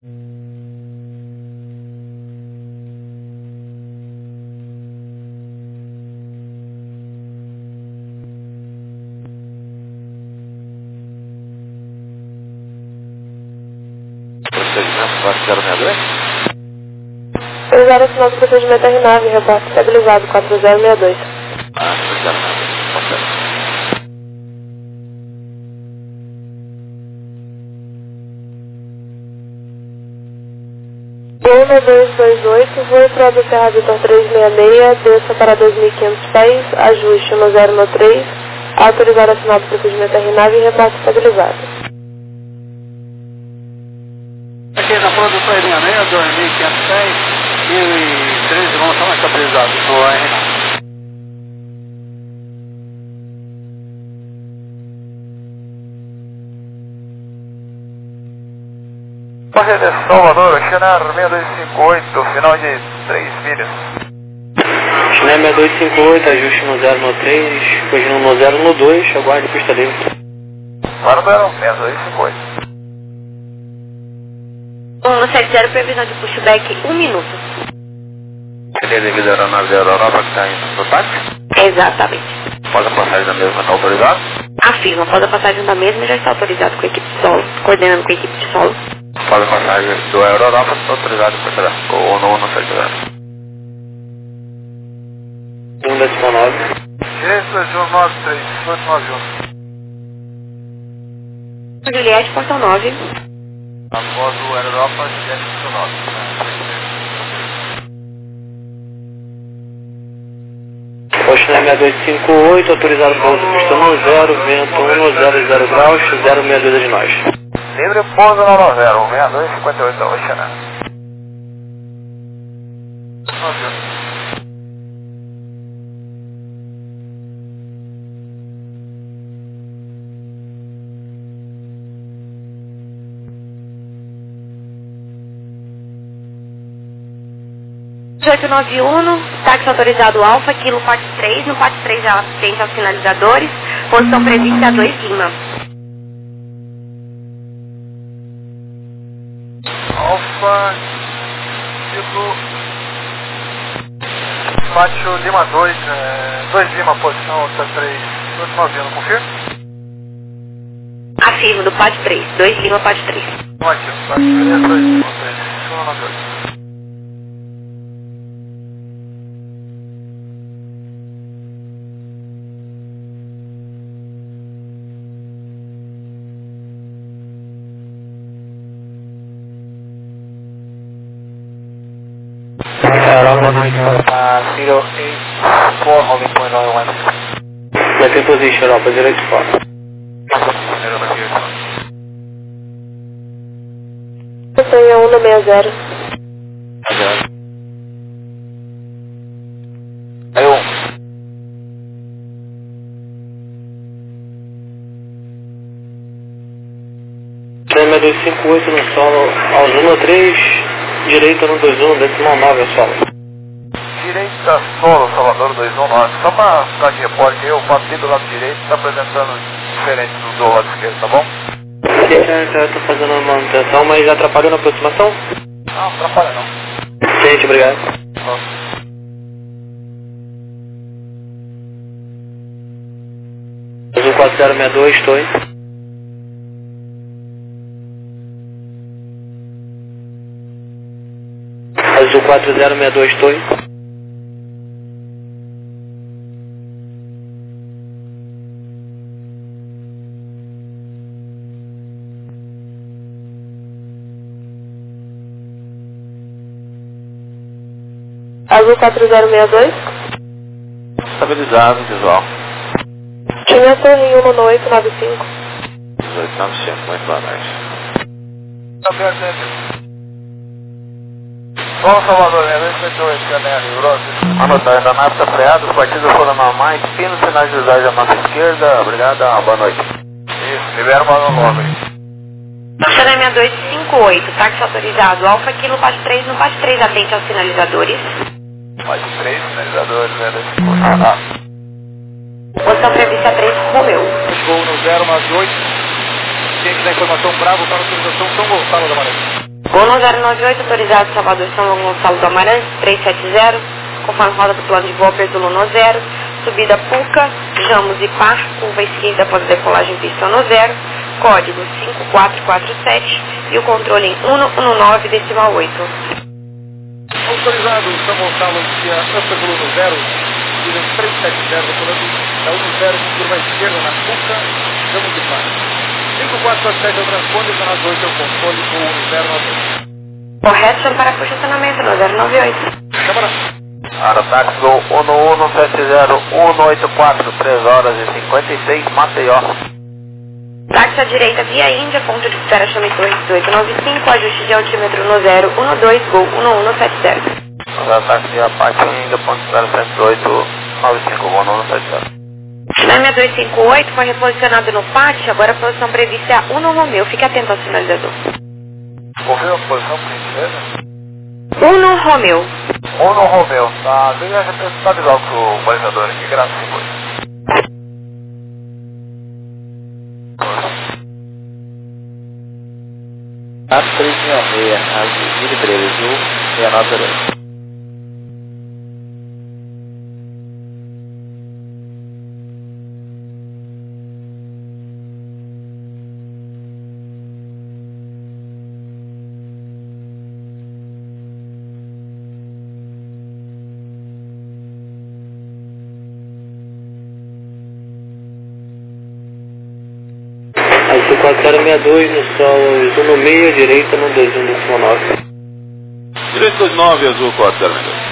Procedimento 4062? 30 sinal do procedimento R9, reporte estabilizado 4062. Ah, 3062, ok. 1228, voo para a Serra Vitor 366, desça para 2.500 pés, ajuste no 013, autorizar a sinal do procedimento R9 e reporte estabilizado. Aqui na produção é linha meia, 2.500 pés, 1.013 vão estar estabilizados no R9. Correia de Salvador, Channel 6258, final de 3 milhas. Channel 6258, ajuste no 013, fugindo no 012, aguarde pista livre. Bárbaro, 6258. 170, previsão de pushback 1 minuto. Seria devido à aeronave da Europa que está indo no táxi? Exatamente. Pode a passagem da mesma está autorizada? Afirma, após a passagem da mesma já está autorizado com a equipe de solo, coordenando com a equipe de solo. Pode a passagem do Europa está autorizado por trás, ou no certificado. 1.9. Direito 2193, 891. Juliette, portão 9. Após o Europa, Juliette 19. Channel 6258, autorizado pouso pista no 0, vento 1, 00 graus, 062 de nós. Livre pouso no 90, 6258, Channel. Projeto 91, táxi autorizado Alfa, quilo parte 3, no parte 3 já atende aos sinalizadores, posição prevista a 2 Lima. Alfa, ciclo, Pátio Lima 2, 2 Lima, posição 3, 891, confirma? Afirmo, do parte 3, 2 Lima, parte 3. Aqui, Pátio 3, 2 Lima, 3, 891. Europa 084, holding point 916. Left in position, Europa 084. Tenha 160. Aí um. Channel 258 no solo, aos 13, direita no 21, decimal 9 ao solo. Direita solo, Salvador 219. Só para ficar de repórter aí, o papi do lado direito está apresentando diferente do lado esquerdo, tá bom? Eu estou fazendo a manutenção, mas atrapalhou na aproximação? Não, atrapalha não. Gente, obrigado. Azul 4062, estou aí. Azul 4062, estou aí. Azul 4062. Estabilizado, visual. Tinha torre 11895. 1895, muito boa noite. Tá aberto aí. Solo Salvador, 258, Channel, Europa. Anotar, a nave está freada, os partidos foram normais, pino sinais de visagem à nossa esquerda, obrigado, boa noite. Isso, libera o balão novo aí. Channel 6258, táxi autorizado Alfa, quilo parte 3, no parte 3 atende aos sinalizadores. Mais 3 sinalizadores, Posição prevista 3, Romeu. Voo no 0 mais 8. Ciente da informação, Bravo para a autorização São Gonçalo da Maré. Gol 098, autorizado Salvador São Gonçalo do Amarante, 370, conforme roda do plano de voo, Pertulo no 0, subida Puca, Jamos e Par, curva esquerda após a decolagem pista no 0, código 5447 e o controle em 119 decimal 8. Autorizado São Gonçalo, via Pertulo no 0, subida 370, decolando da 10, curva esquerda na Puca, Jamos e Par. 5447 é o transponder, na 8 é o controle com 098. Correto, chama para posicionamento no 098. Câmara. Aerotáxi Gol 1170184, 3 horas e 56, Maceió. Táxi à direita via Índia, ponto de espera chame Torre 1895, ajuste de altímetro no 012, Gol 1170. Aerotáxi via Pátio Índia, ponto de espera 10895, Gol 1170. Chame 258 foi reposicionado no pátio, agora a posição prevista é a 1 Romeu, fique atento ao sinalizador. Confirma a posição, por gentileza. 1 Romeu. 1 no Romeu. Tá, deixa eu avisar pro balizador aqui, graças a Deus. Tato 366, Avenida Breira, Azul, 6902. Azul 4062 no solo, Azul no meio, direita no 2119. Direito 29, Azul 4062.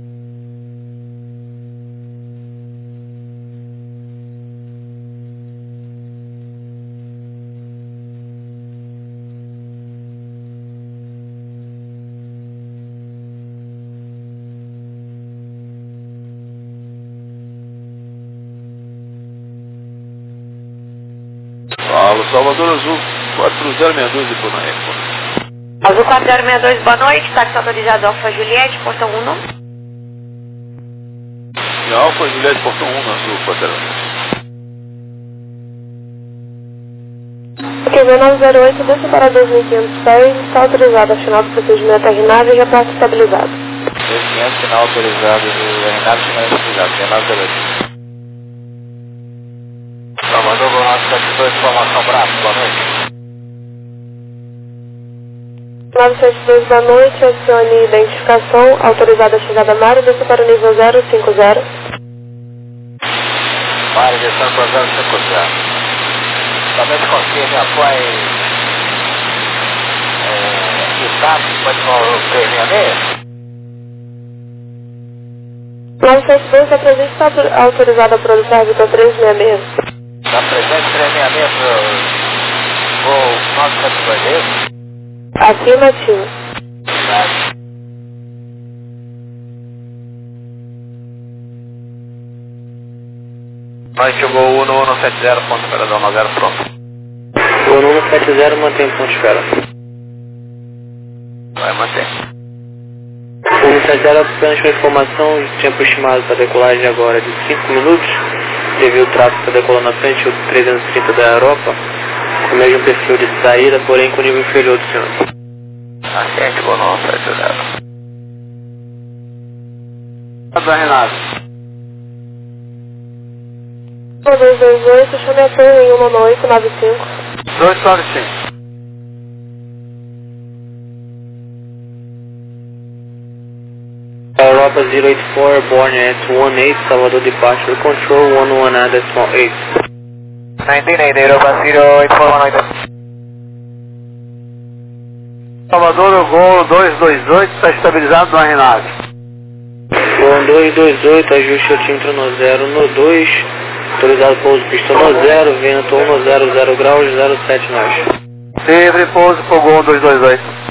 Fala, Salvador Azul 4062 e por na época. Azul 4062, boa noite, táxi autorizado Alfa Juliette, portão 1. E Alfa Juliette, portão 1, Azul 4062. QV 908, desça para 2.500 pés, está autorizado a final do procedimento RNAV e reporte estabilizado. 2500, final autorizado do RNAV, final estabilizado, 908. Salvador, Gol 972, informação Braço, boa noite. 972, boa noite, acione identificação, autorizada a chegada Mário, desça para o nível 050. Mário, descendo para 050. Somente confirme após status, pode ir no 366? 972, está presente, está autorizada a produção Vitor 366. Está presente 366 Gol 972. Afirmativo. Nós chegou 1170, ponto operador 90, pronto. O 1170 mantém o ponto de espera. Vai manter. O 1170 apenas com informação, o tempo estimado para decolagem agora é de 5 minutos, devido ao tráfego que está decolando na frente, o 330 da Europa, com o mesmo perfil de saída, porém com nível inferior do senhor. Assente, Gol 970. Da Renato. 228, chame a torre em 19895. 295. Europa 084, born at 18, Salvador Departure Control 119.8. 1980, Europa 08419. Salvador, o Gol 228 está estabilizado no RNAV. Gol 228, ajuste altímetro no 0 no 2, autorizado pouso pista no 0, vento 100 graus, 07 nós. Livre pouso para o Gol 228.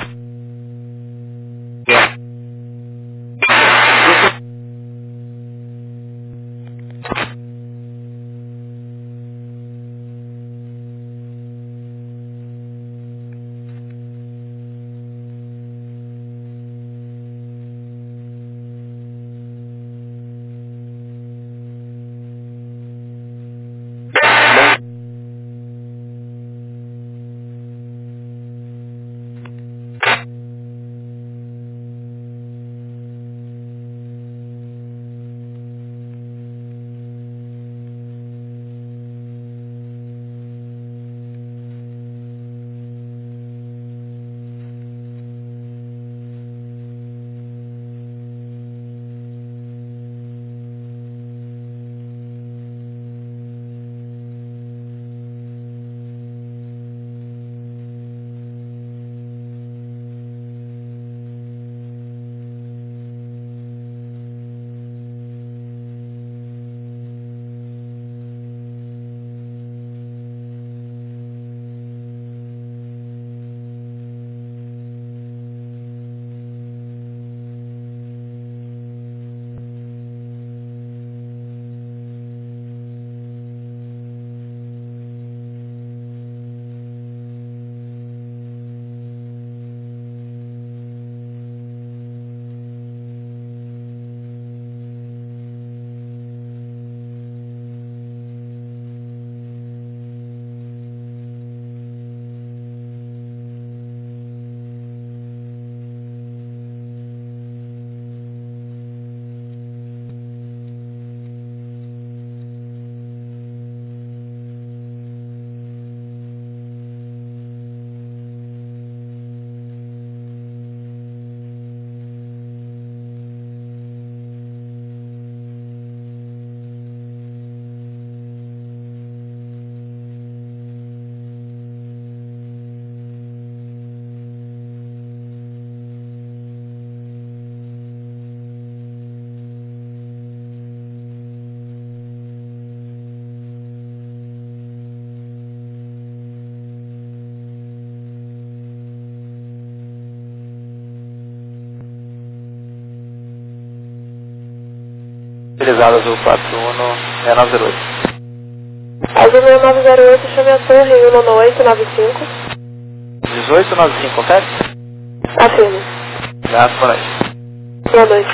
Utilizado Azul 416908. Azul 6908, chame a torre 19895. 1895, confere? Afirmo. Obrigado, boa noite. Boa noite.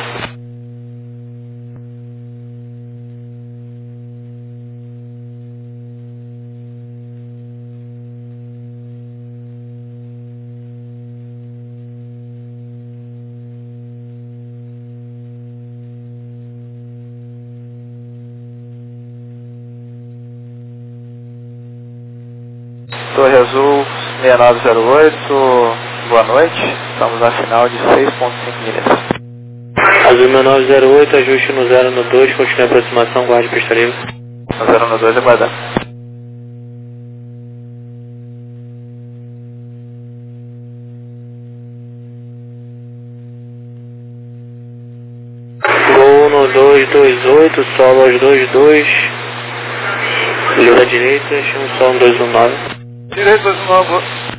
Torre Azul 6908, boa noite. Estamos na final de 6.5 milhas. Azul 6908, ajuste no 0 no 2, continue a aproximação, guarde pista livre. No 0 no 2, aguardando. Gol no 228, solo aos 22. Livre à direita, chama solo no 219. Direito 219.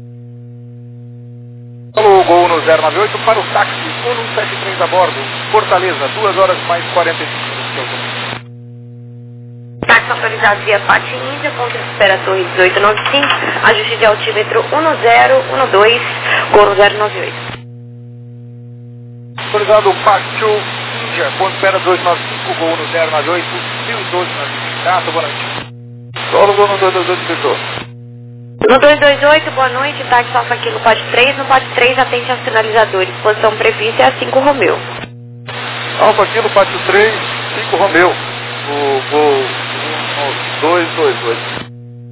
Alô, Gol no 098 para o táxi 1173 a bordo. Fortaleza, 2 horas mais 45 minutos. Táxi autorizado via Pátio Índia, ponto de espera Torre 1895, ajuste de altímetro 1012, Gol no 098. Autorizado Pátio Índia, ponto de espera 295, Gol no 098, Rio 12 na Graça, boa noite. Solo Gol no 228, diretor. No 228, boa noite, táxi Alfa Kilo Pátio 3, no Pátio 3 atente aos sinalizadores, posição prevista é a 5 Romeu. Alfa Kilo Pátio 3, 5 Romeu, o Gol 228.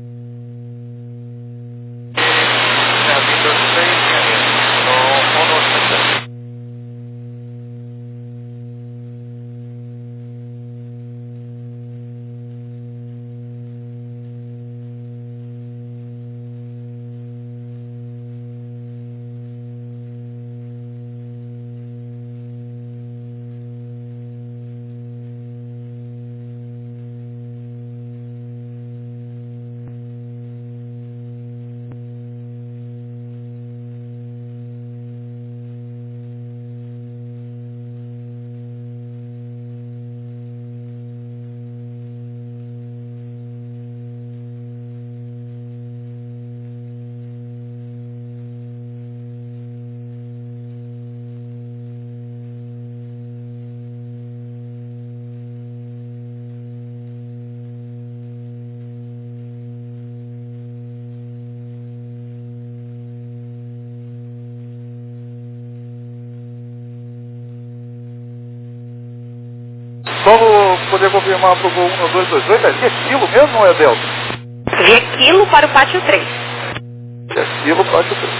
Vamos poder confirmar para o Gol 1228, é via quilo mesmo ou é delta? Via Quilo para o Pátio 3. É quilo, Pátio 3.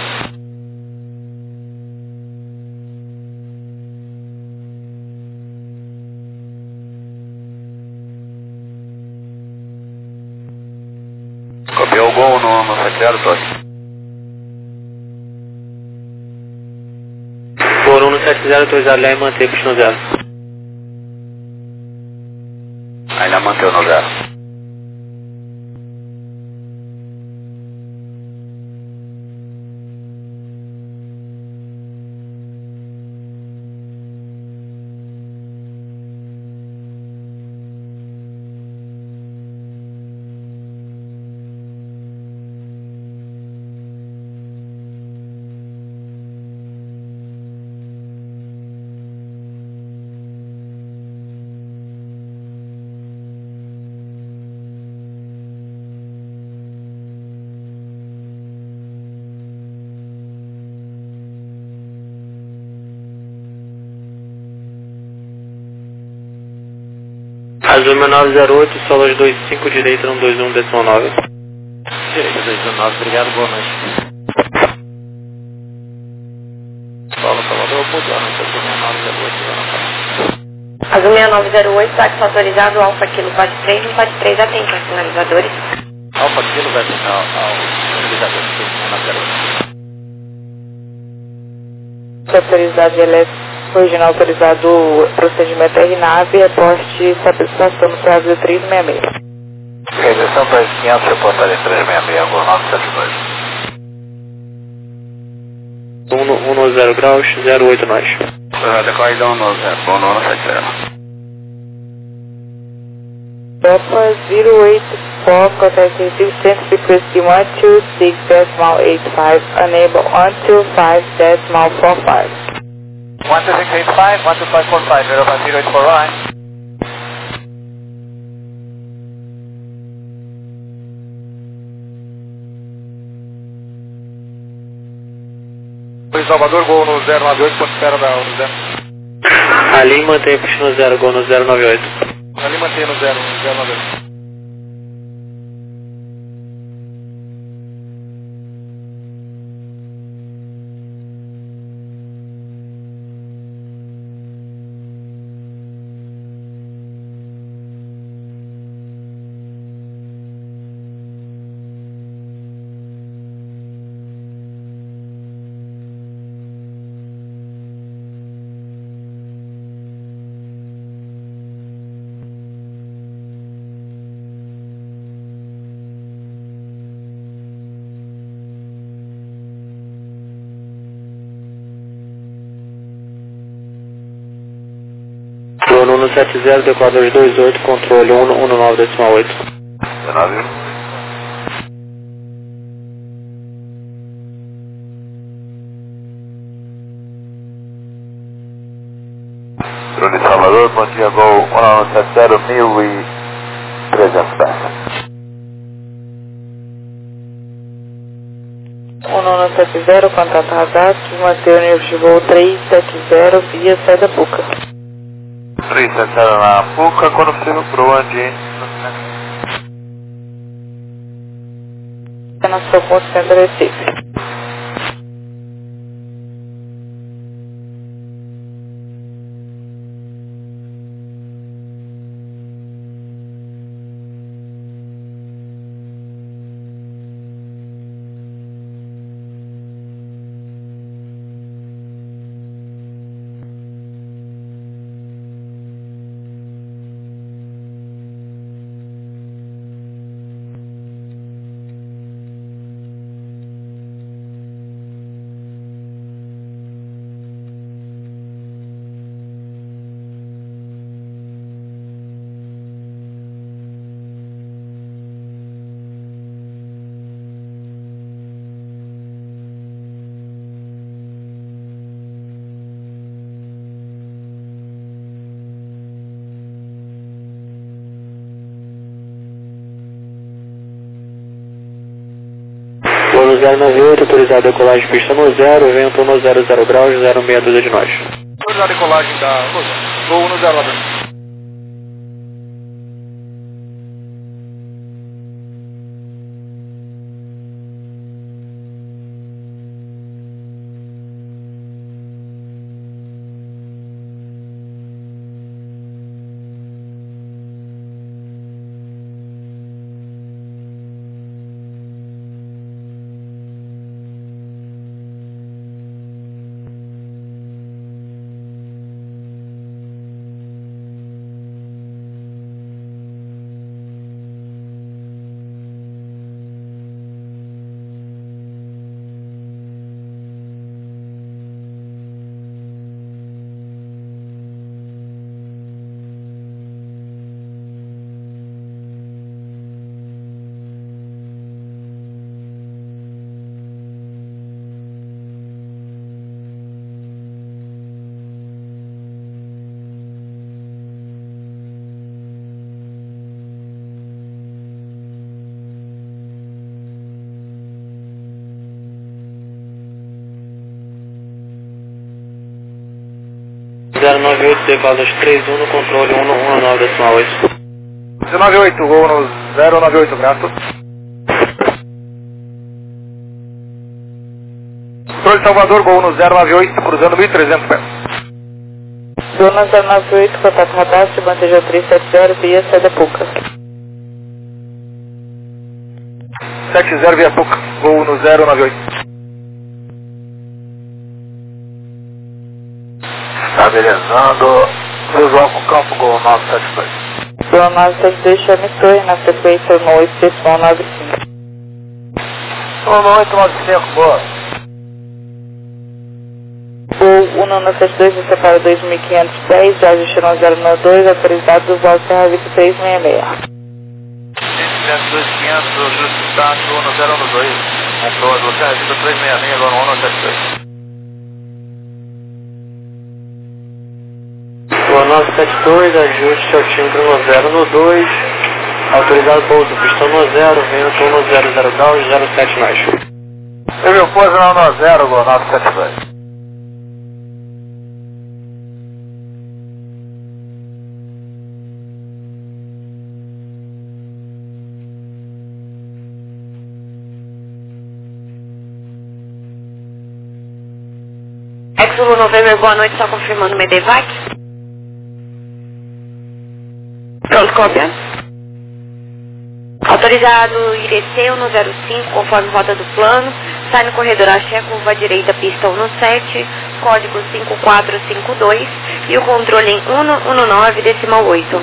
Copiou o Gol no 70, Torre. Por 170, autorizado lá e manter pista no 0. Ainda manteve no 0. Azul 6908, solo aos 25, direita 121, decimal 9. Direita 219, obrigado, boa noite. Solo Salvador, boa noite, Azul 6908, Azul 6908, táxi autorizado Alfa Kilo Pátio 3, no Pátio 3 atente aos sinalizadores. Alfa Kilo vai ao sinalizador, 6908. Autoridade elétrica. Original autorizado procedimento RNAV, reporte satisfação no prazo de 366. Regressão 2500, reportagem 366, Gol 972. 110 graus, 08 nós. Decorre no 0, Gol 970. Europa 08 4, contact distance frequency 126.85, enable 125.45. 12685, 12545, Europa 08 for line. Salvador, gol no 098, ponto espera da 0. Ali mantém puxando no 0, gol no 098. Ali mantém no 098. Plano 170, Equador 28, controle 119.8. 19. Drone Salvador, bom dia, gol 1970, 1.300 pés. 1970, contato radar, mantém o nível de voo 370 via saída Puca. 370 na Puca, quando possível pro onde? Na sua ponto centro de Recife. Plano 098, autorizado a decolagem pista no 0, vento no 00 graus, 06 dúzia de nós. Autorizado a decolagem da gol no 098. Zero 98, decolas 31 no controle 119.8. 198, gol no 098, grato. Controle Salvador, gol no 098, cruzando 1.300 pés. Zona 098, contato radar, se manteja 370 via saída Puca. 70 via Puca, gol no 098. Estabilizando, visual com campo, gol 972. Zona 972, chame torre na frequência 18.95. 1895, boa. Voo 1972, você para 2.500 pés, já ajuste no 092, autorizado do voo Serra 2366. 2.500, ajuste táxi 1012. Comprou, você ajuda 366, agora 1072. Boa 972, ajuste altímetro no 0 no 2, autorizado pouso, pistão no 0, vento no 00 graus, 07 mais. Civil Pouso no 0, Gol 972. Exulo November, boa noite, só confirmando o Medevac. Pronto, cópia. Autorizado IDC no 05, conforme rota do plano. Sai no corredor Axé, curva direita, pista 17, código 5452 e o controle em 119, decimal 8.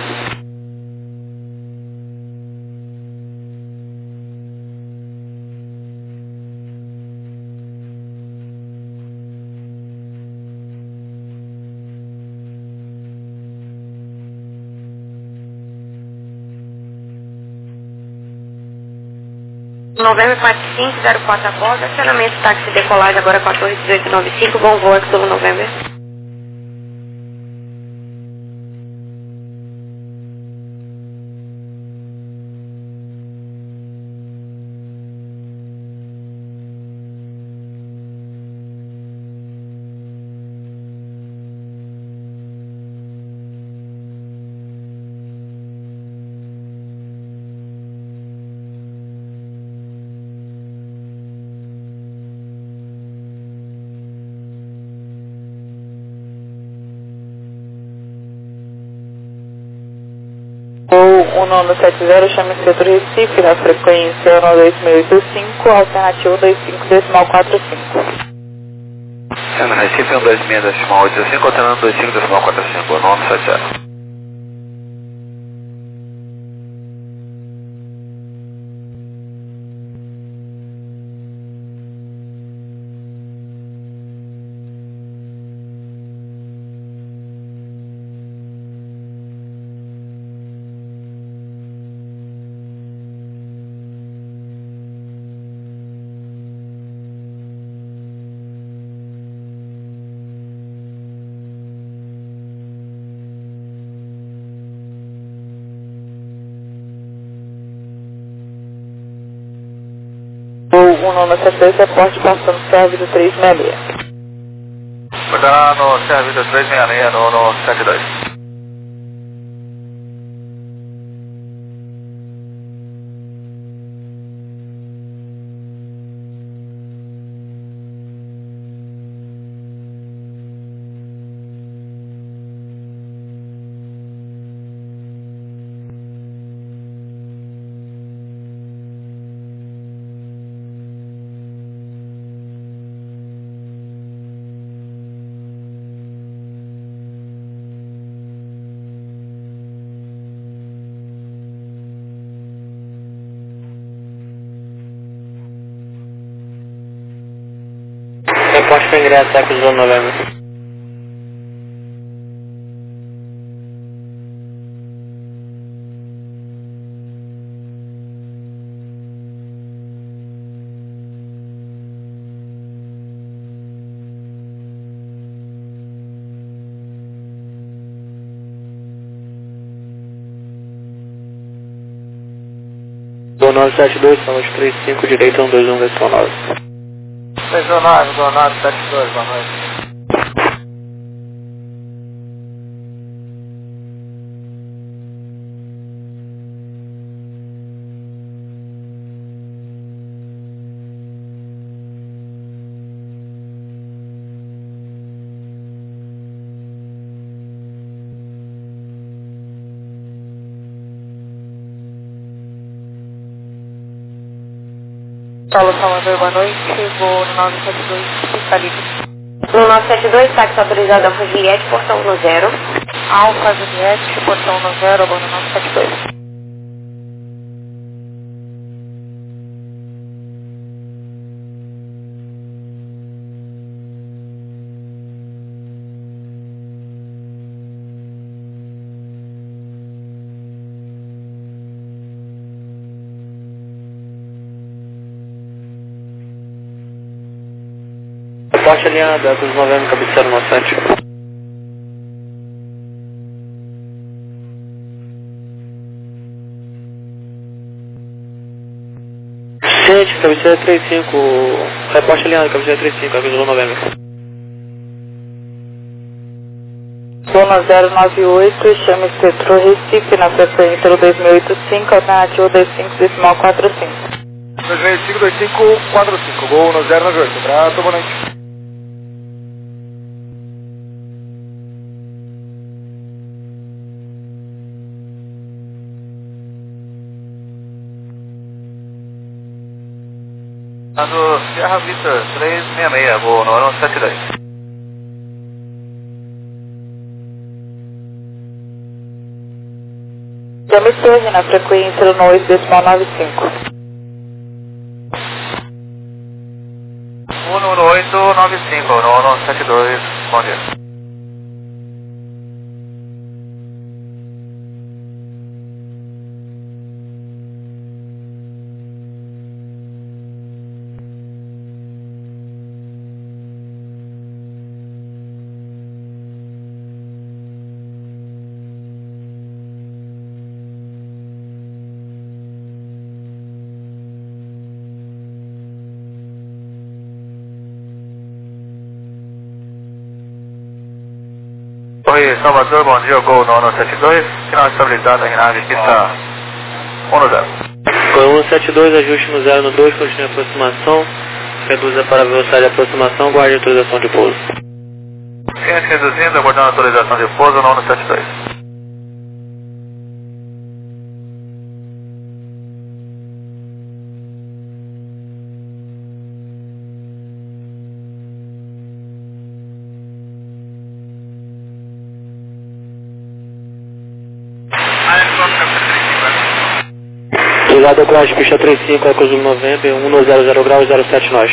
Novembro 4504 aborda, acionamento táxi decolagem agora 141895, bom voo, Exulo November. Ou 1970, chame setor Recife, na frequência 12685, alternativo 25, decimal 45. Sendo Recife 126, decimal 85, alternando 25, decimal 45, 970. Ou 1972, reporte passando serviço 366. Cuidado no serviço 366, no 72. Reporte para ingresso, Exulo November. Gol 972, estamos 35, direito 121, versão 9. 619, Gol 972, boa noite. Paulo Salvador, boa noite, vou no 972, fiscaliza. No 972, táxi autorizado Alfa Juliette, portão no 0. Alfa Juliette, portão no 0, vou no 972. Reporte alinhado, Ecos Novembro, cabeceira no Sante. Gente, cabeceira 35, reporte alinhado, cabeceira 35, Ecos Novembro. Zona 098, chame Petro Recife na frequência do 2085, alternativo 25.45. 252545, gol no 098, pra Tobanante. Tá no Sierra Vista 366, vou no 172. Chame Torre na frequência do 8.95. 11895, no 172, bom dia. Oi, Salvador, bom dia, gol no 172, final estabilizado, a nave pista 10. Foi 172, ajuste no 0 no 2, continue a aproximação, reduza para a velocidade de aproximação, guarde a autorização de pouso. Ciente reduzindo, aguardando a autorização de pouso no 172. Obrigado, decolagem, pista 35, Ecos Novembro, 100 graus, 07 nós.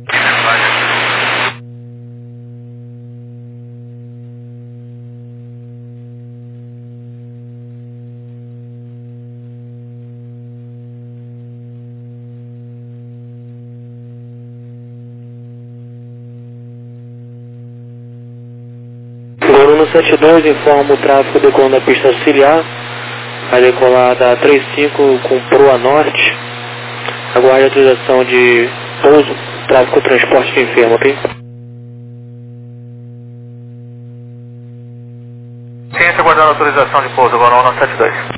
Gol 172, informa o tráfego decolando da pista auxiliar. Vai decolar da 35 com proa norte. Aguarde a autorização de pouso, tráfego transporte de enfermo, ok? Ciência aguardando a autorização de pouso, agora no 172.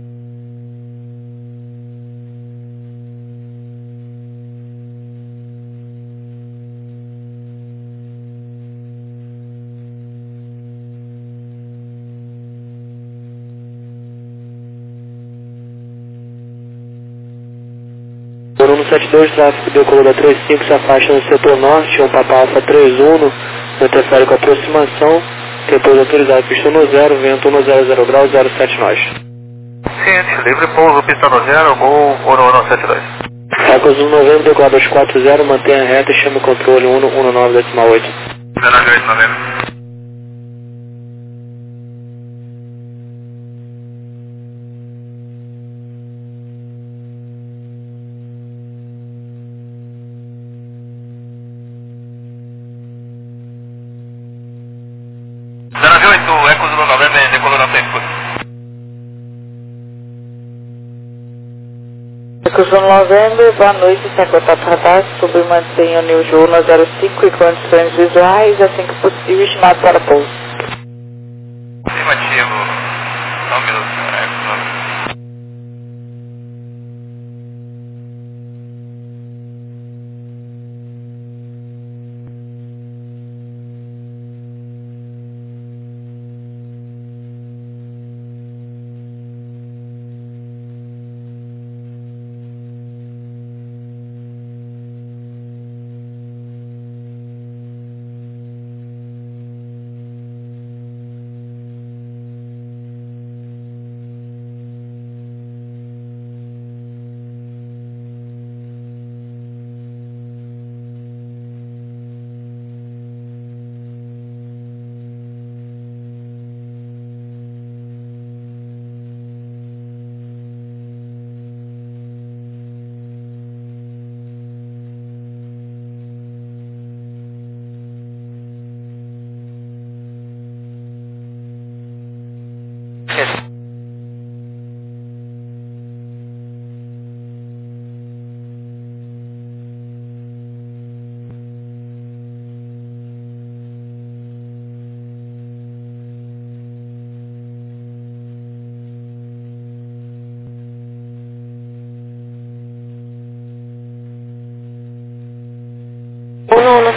Por 172, tráfego decolou da 35, se afasta no setor norte, Papa Alfa 31, interfere com aproximação, depois autorizado, pista no 0, vento 100 graus, 07 nós. Ciente, livre pouso, pista no 0, gol no 172. Ecos 190, decolar 240, mantenha reta e chame o controle 119,8. 098, novembro. Ecos do Novembro decolou na frente. Ecos do Novembro, boa noite, sem contato radar, sobre mantenha o New Journal 05 e condições visuais, assim que possível, estimado para pouso. Afirmativo, só um minuto, Ecos Novembro.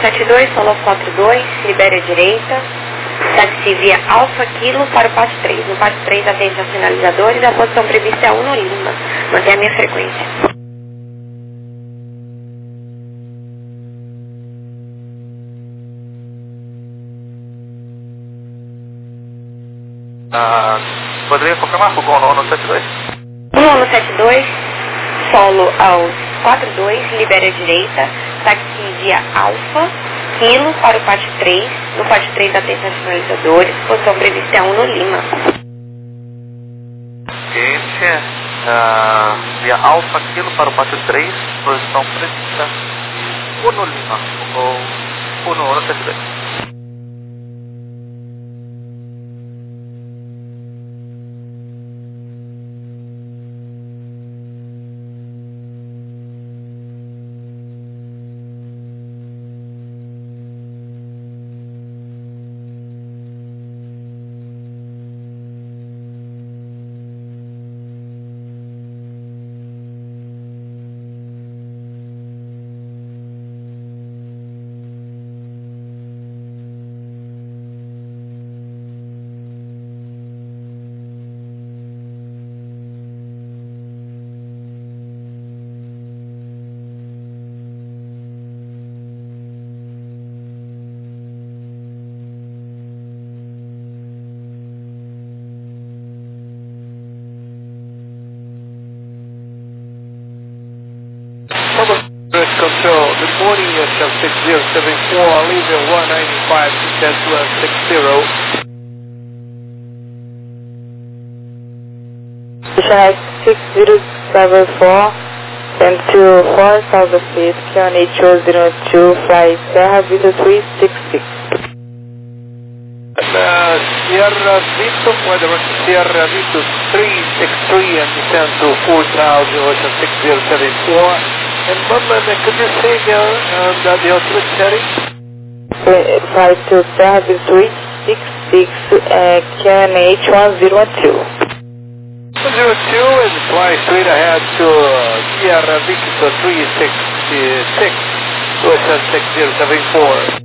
172, solo 42, libere a direita, táxi via Alfa Kilo para o passo 3. No passo 3, atende aos sinalizadores, a posição prevista é 1 no Lima. Mantenha a minha frequência. Poderia confirmar por Gol no 72? No 72, solo aos 42, libere a direita, táxi via Alfa Kilo para o pátio 3. No pátio 3, atende aos sinalizadores, posição prevista é 1 no Lima. Ciência, via Alfa Kilo para o pátio 3, posição prevista 1 no Lima, Gol 1 no 72. Control, good morning, yourself 6074, leaving 195, descend to 60. 6074, send to 4000 feet, QNH 202, fly Serra Vista 366. Sierra Vito, weather Sierra Vito 363 and descend to 4000, ocean 6074. And Bumman, could you say the ultimate setting? Fly to Serra Vista 366, QNH 1012. 102 and fly straight ahead to Sierra Vito 366, ocean 6074.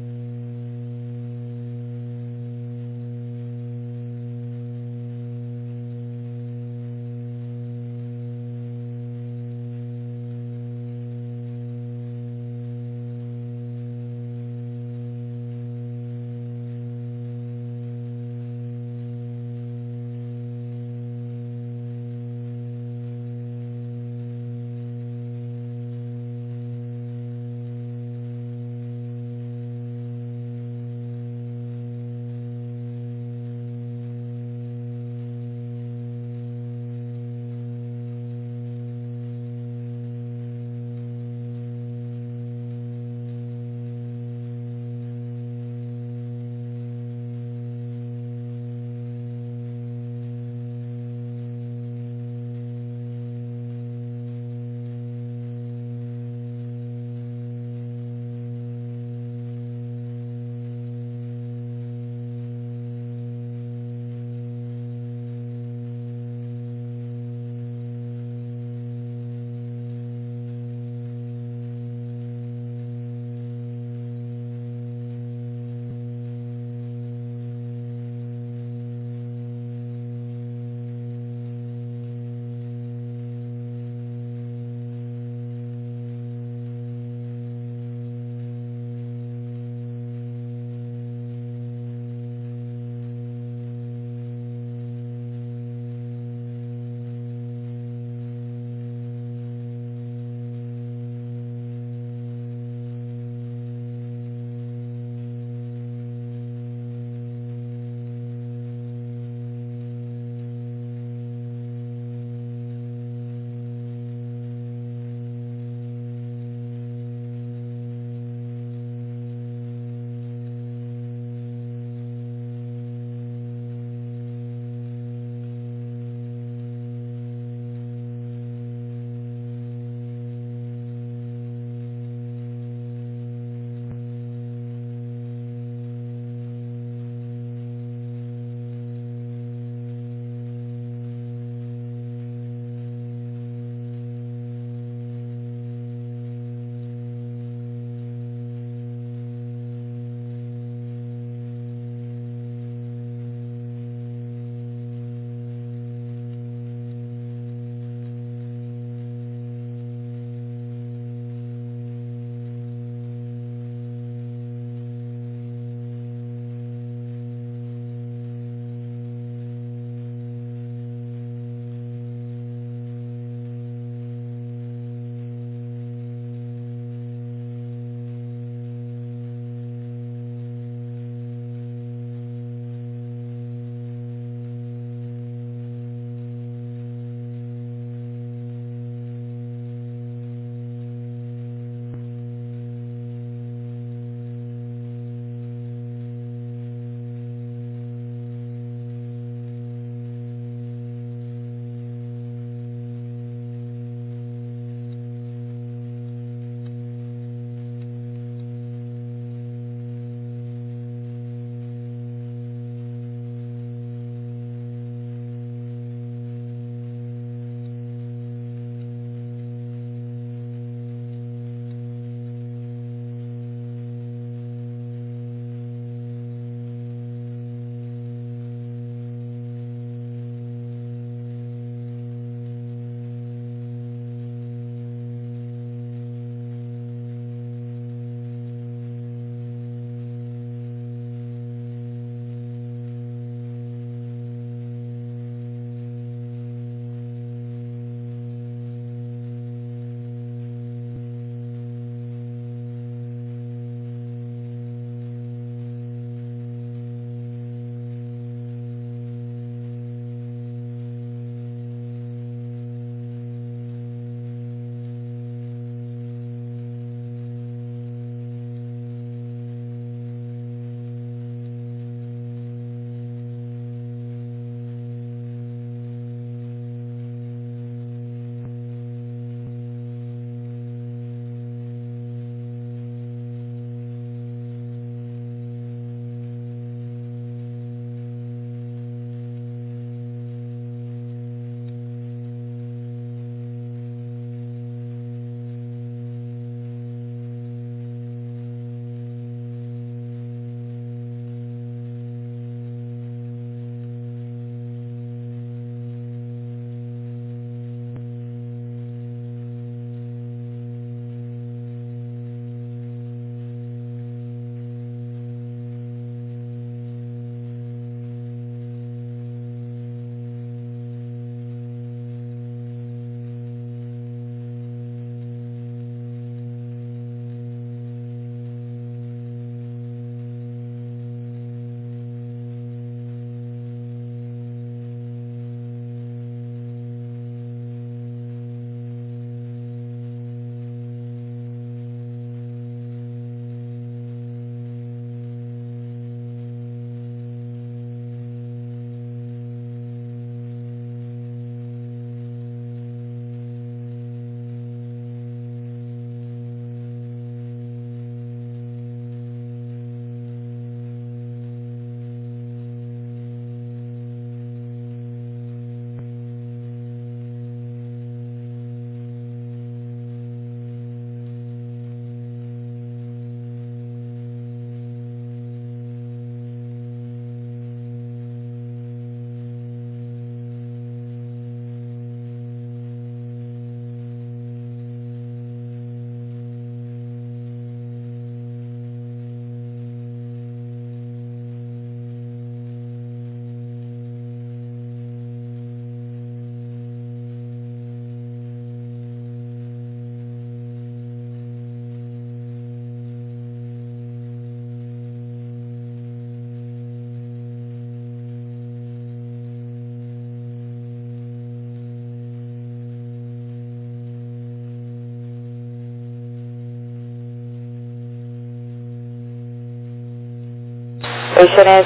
Ocean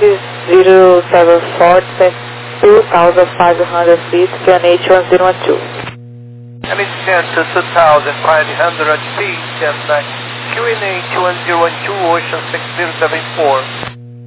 6074, 2,500 feet, QNH 1012. And it's 10 to 2,500 feet and QNH 1012, Ocean 6074.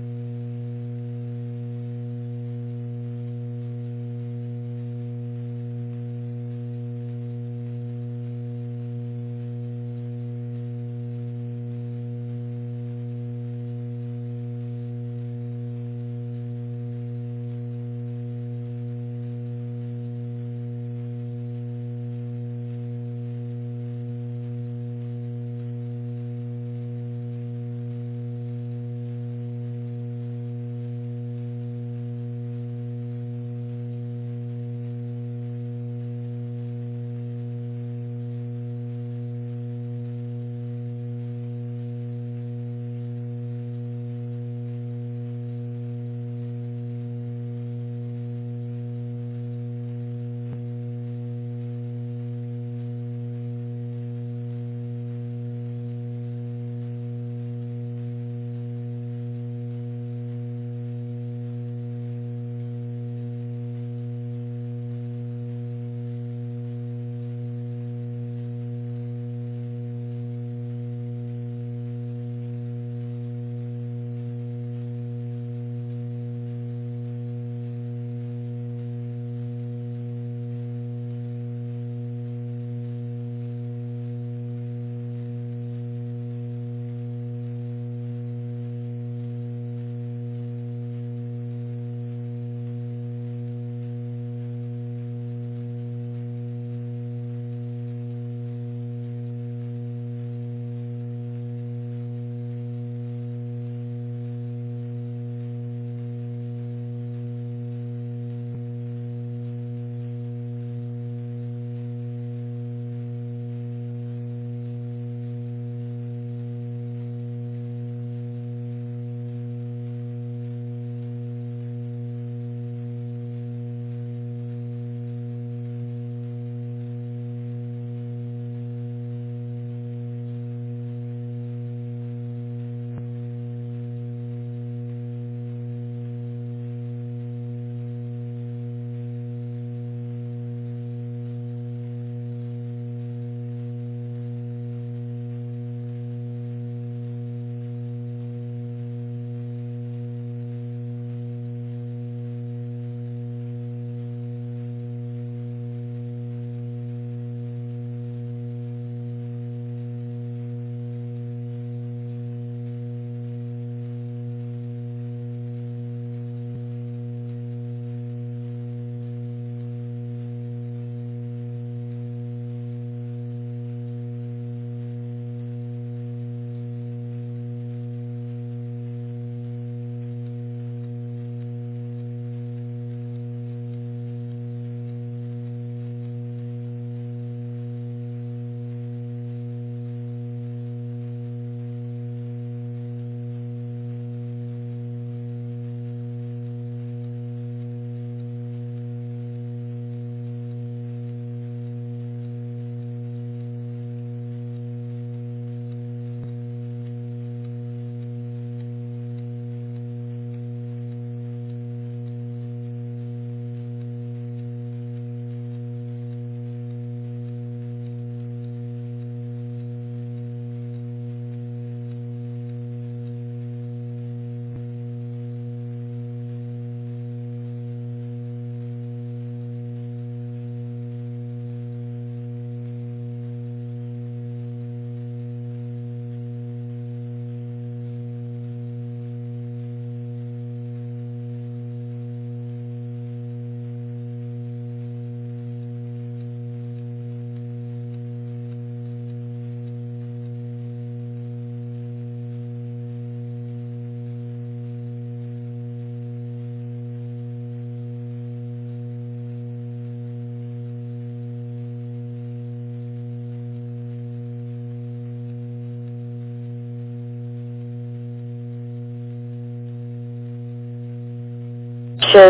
Share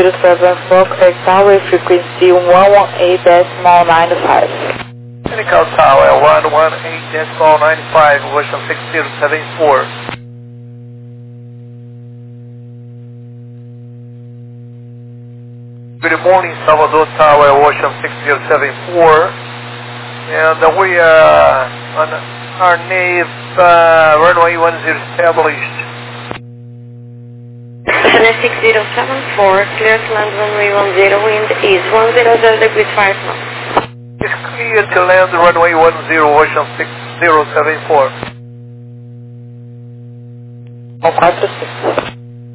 6074, correct tower, frequency 118.95. Technical Tower 118.95, version 6074. Good morning, Salvador Tower, Ocean 6074. And we are on our nave, runway 10 established. Ocean 6074, clear to land runway 10, wind is 100 degrees 5 knots. It's clear to land runway 10, Ocean 6074. 46.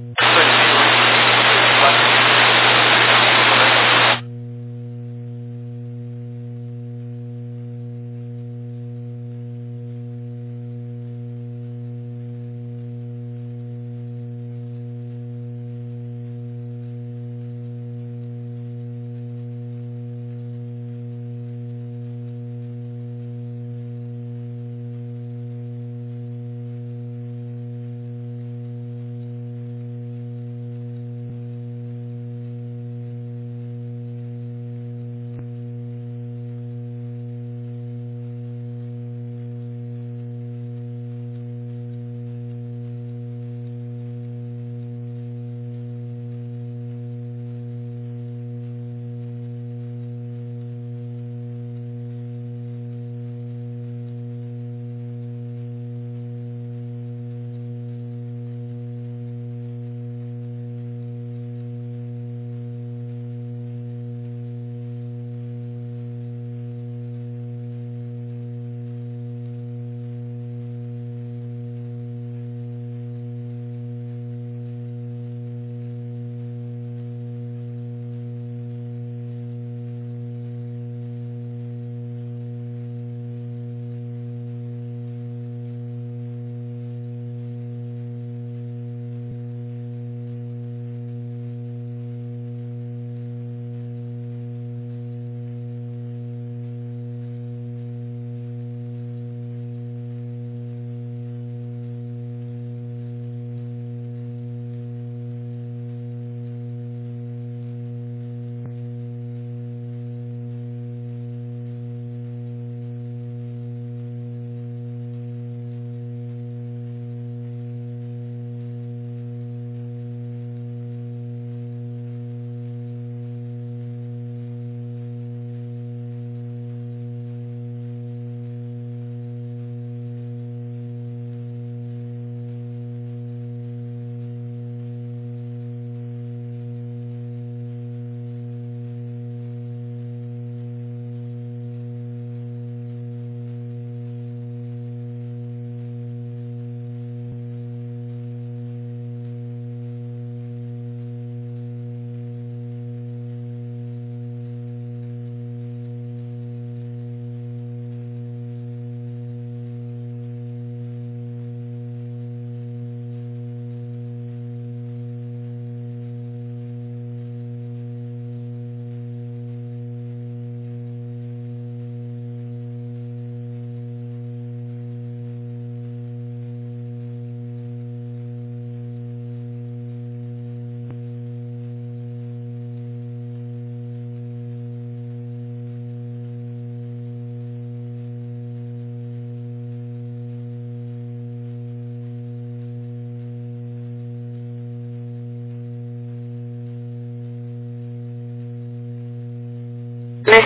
Runway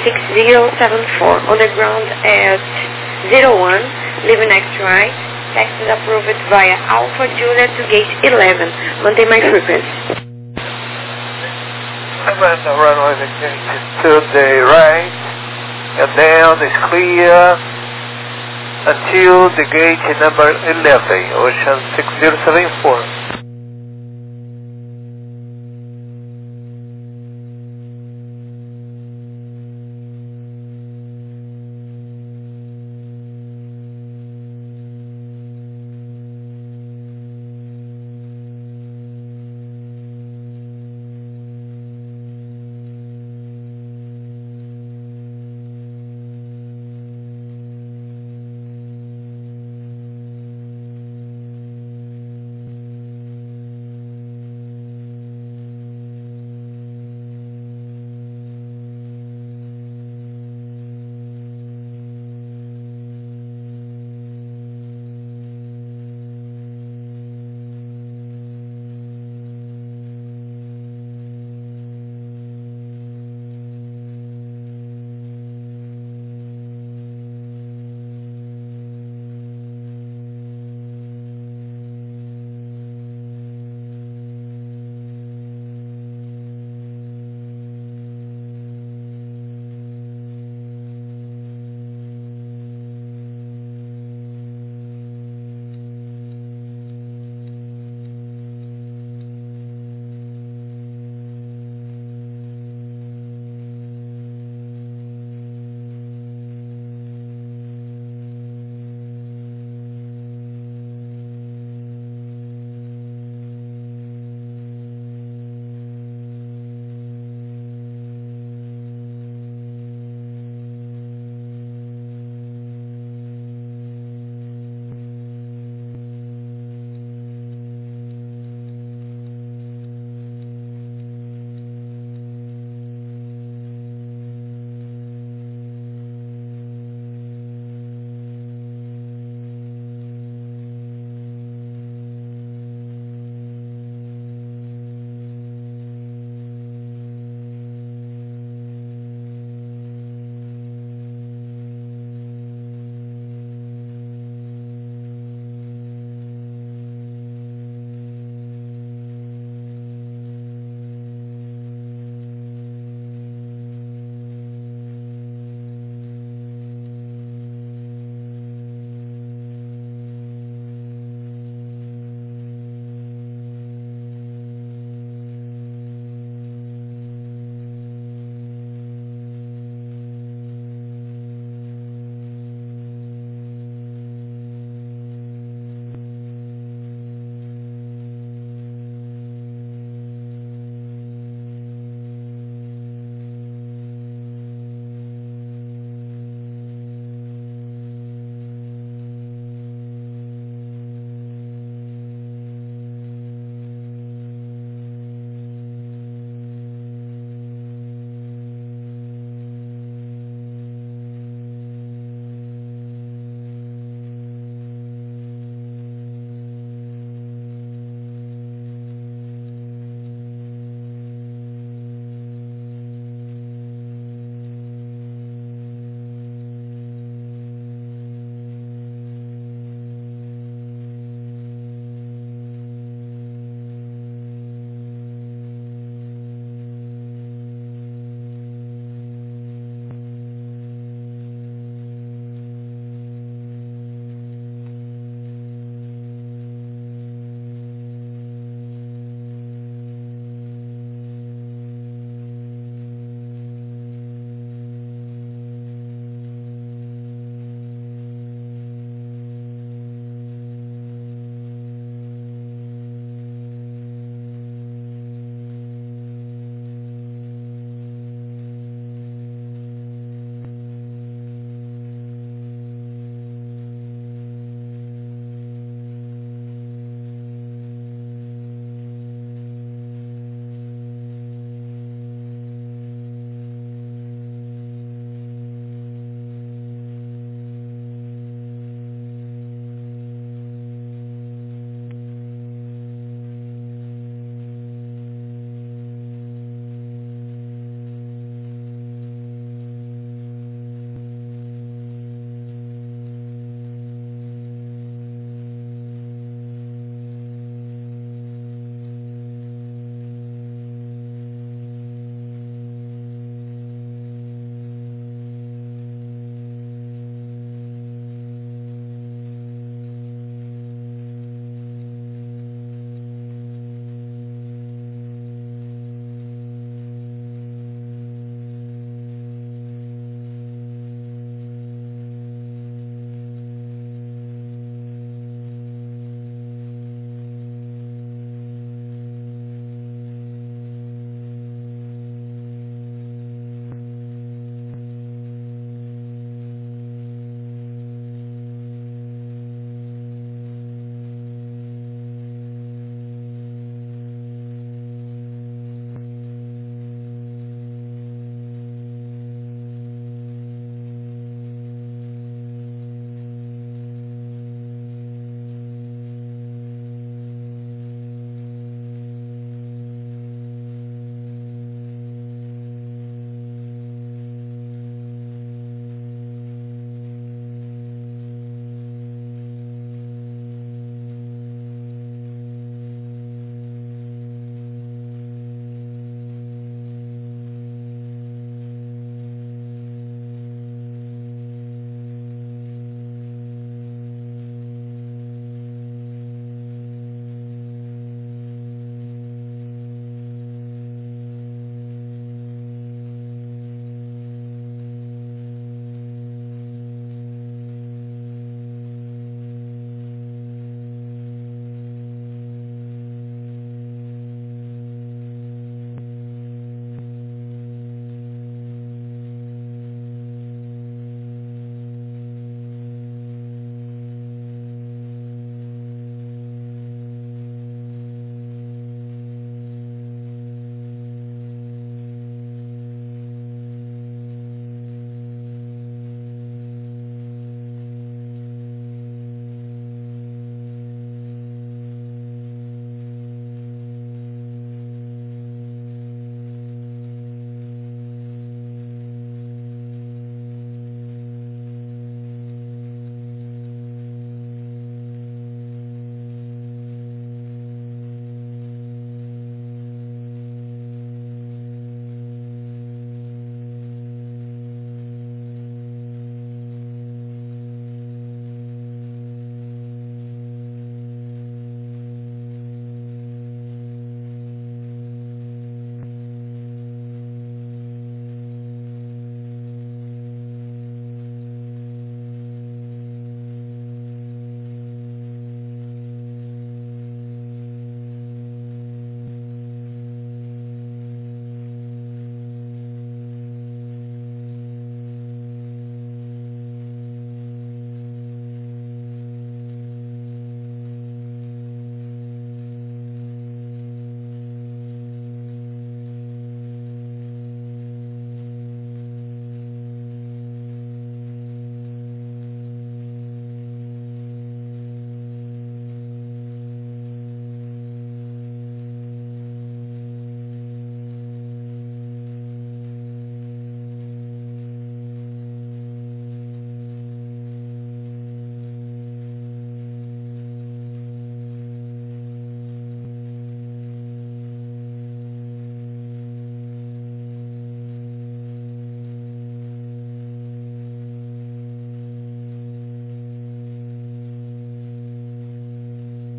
6074, on the ground at 01, leaving next right, taxi is approved via Alpha Juliet to gate 11, maintain my frequency. Comment the runway to the right, and down is clear until the gate number 11, Ocean 6074.